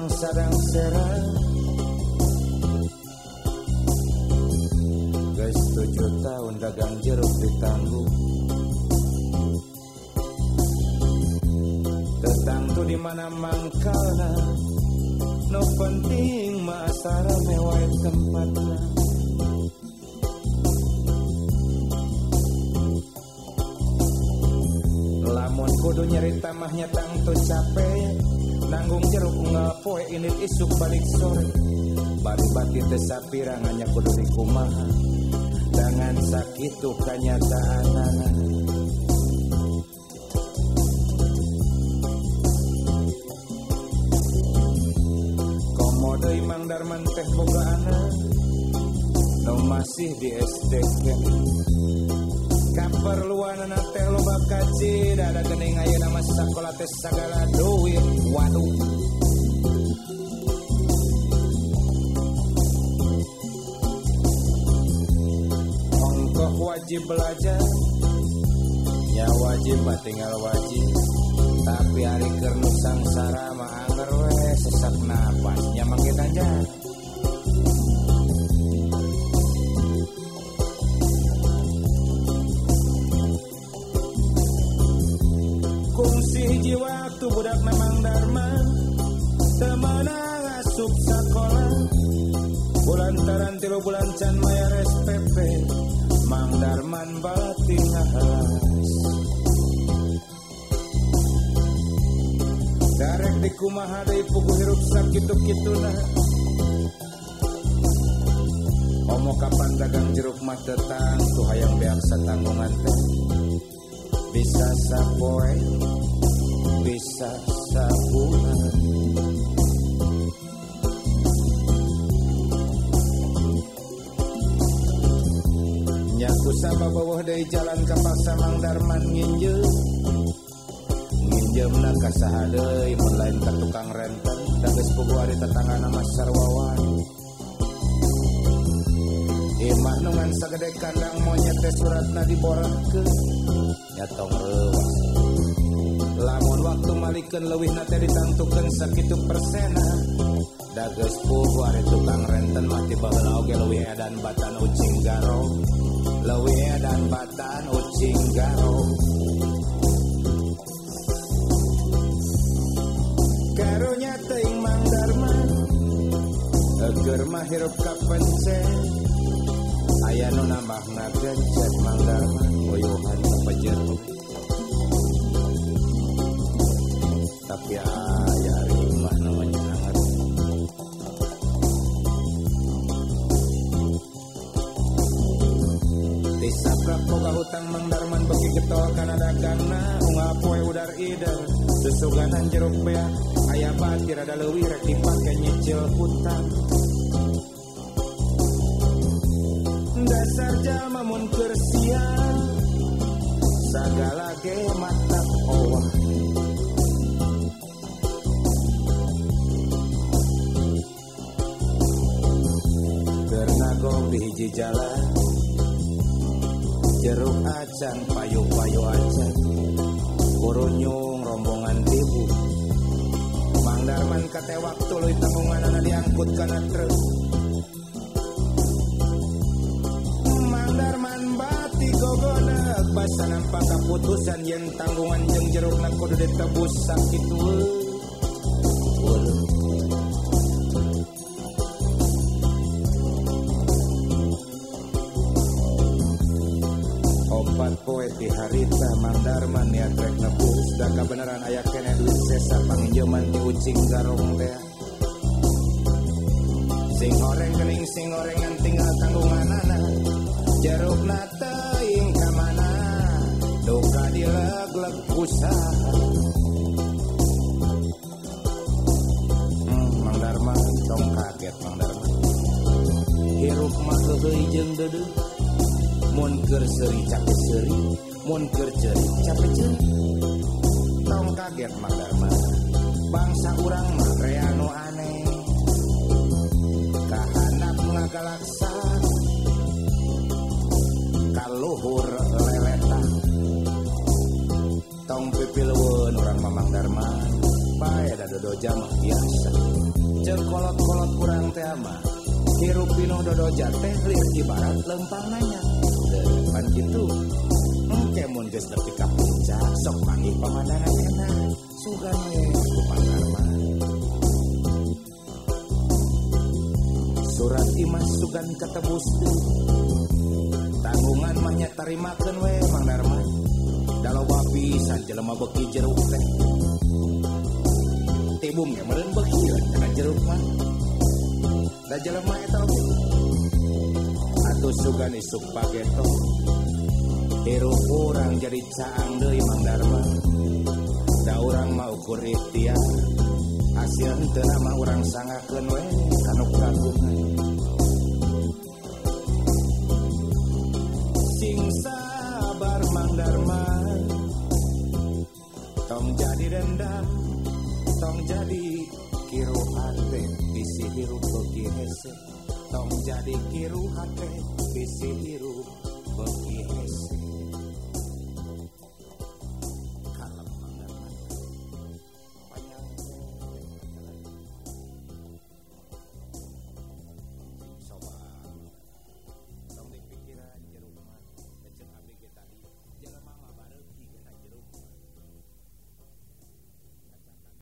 sadang serang guys 7 tahun dagang jeruk ditanggung tetang tuh dimana mangkalna no penting masalah mewah tempatna lamun kudu nyerita mahnya tang tuh capek nanggung jeruk ngapoe ini isuk balik sore bari bati teu sapira nganya kudu dikumaha dengan sakitu kanyataanana komodo Mang Darman teh bogaana no masih di SDK kaperluanana teh loba kaji ada geuning ayeuna mah sakola teh sagala duit waduh ongkoh wajib belajar nya wajib mah tinggal wajib tapi hari keur nu sangsara mah anger we sesak napas nya mangke aja hiji waktu budak Mang Darman temenang asup sakola bulantaran 3 bulan can mayar SPP Mang Darman batin ngahalas darek di kumaha deui pugu hirup sakitu-kituna omo kapan dagang jeruk mah tetang tuh hayang beak satanggungan teh bisa sapoe bisa sabulan nyaku sababawah dari jalan ke pasar Mang Darman nginjem ka saha deui mun lain ka tukang renten da geus puguh ari tetanggana Mas Sarwawan imah nu ngan sagede kandang monyet teh suratna diborahkeun nya tong reuwas lamun waktu malikeun leuwihna teh ditangtukeun sakitu persena da geus puguh ari tukang renten mah ti baheula oge leuwih edan batan ucing garong leuwih edan batan ucing garong karunya teuing Mang Darman eger mah hirup kapencet aya nu nambahna gencet Mang Darman boyohan pejer tapi aya rimah namanya hangat disabrak boga hutang Mang Darman beki getol kana dagangna ngapoe udar idar susuganan jeruk beak aya batir ada leuwih rek dipake nyicil hutang dasar jalma mun keur sial sagala ge mata owah keur nagong di hiji jalan jeruk acan payu-payu acan kurunyung rombongan tibu Mang Darman kate waktu leuwih tanggunganana diangkut kana truk Mang Darman bati gogonek basa nampak kaputusan yen tanggungan jeung jerukna kudu ditebus sakitu opat poe ti harita Mang Darman niat rek nebus da kabeneran aya keneh duit sesa panginjeman ti ucing garong teh sing horeng geuning sing gorengan tinggal tanggunganana jerukna teuing ka mana duka dileg-leg usaha Mang Darman tong kaget Mang Darman hirup mah heuheuy jeung deudeuh mun keur seuri capek seuri mun keur ceuri capek ceuri tong kaget Mang Darman bangsa urang mah rea nu aneh kahandap ngagalaksa kaluhur leletan tong pipileueun urang Mang Darman bae da dodo jamah biasa Teu kolot-kolot kurang teh mah hirup pinuh dodoja teh ibarat lempang nanya. Pan kitu engke mun geus nepi ka puncak sok manggih pamandangan enak sugan we Pandarma. Surat imas sugan katebus teu tanggungan mah nya tarimakeun we Mang Darma. Daloba pisan jelema beuki jeruk teh tibum ge meureun beuki kana jeruk mah. Da jelema eta oge atuh sugan isuk pageto hirup urang jadi caang deui Mang Darma. Da urang mah ukur ikhtiar hasil henteu mah urang sangakeun we kanu kagungan. Sing sabar Mang Darma tong jadi dendam tong jadi kiru hate bisi hirup beuki hese tong jadi kiru hate bisi hirup beuki hese.